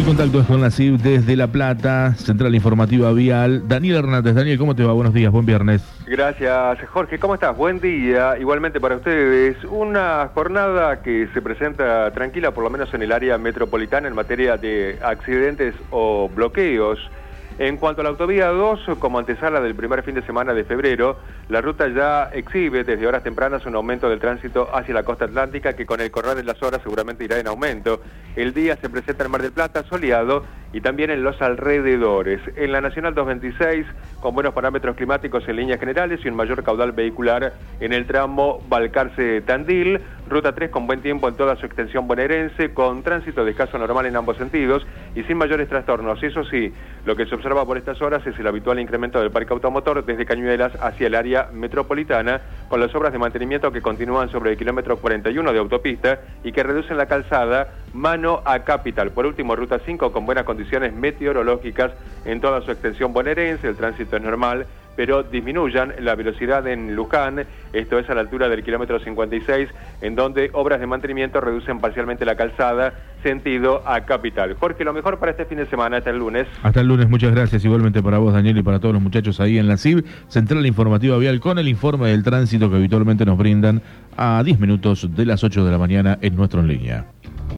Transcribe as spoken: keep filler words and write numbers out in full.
El contacto es con la C I B desde La Plata, Central Informativa Vial. Daniel Hernández. Daniel, ¿cómo te va? Buenos días, buen viernes. Gracias, Jorge. ¿Cómo estás? Buen día. Igualmente para ustedes. Una jornada que se presenta tranquila, por lo menos en el área metropolitana, en materia de accidentes o bloqueos. En cuanto a la autovía dos, como antesala del primer fin de semana de febrero, la ruta ya exhibe desde horas tempranas un aumento del tránsito hacia la costa atlántica que con el correr de las horas seguramente irá en aumento. El día se presenta en Mar del Plata soleado y también en los alrededores. En la Nacional doscientos veintiséis, con buenos parámetros climáticos en líneas generales y un mayor caudal vehicular en el tramo Balcarce-Tandil. Ruta tres con buen tiempo en toda su extensión bonaerense, con tránsito de escaso normal en ambos sentidos y sin mayores trastornos. Eso sí, lo que se observa por estas horas es el habitual incremento del parque automotor desde Cañuelas hacia el área metropolitana, con las obras de mantenimiento que continúan sobre el kilómetro cuarenta y uno de autopista y que reducen la calzada mano a Capital. Por último, Ruta cinco con buenas condiciones meteorológicas en toda su extensión bonaerense, el tránsito es normal, pero disminuyan la velocidad en Luján, esto es a la altura del kilómetro cincuenta y seis, en donde obras de mantenimiento reducen parcialmente la calzada, sentido a Capital. Jorge, lo mejor para este fin de semana, hasta el lunes. Hasta el lunes, muchas gracias. Igualmente para vos, Daniel, y para todos los muchachos ahí en la C I B, Central Informativa Vial, con el informe del tránsito que habitualmente nos brindan a diez minutos de las ocho de la mañana en Nuestro En Línea.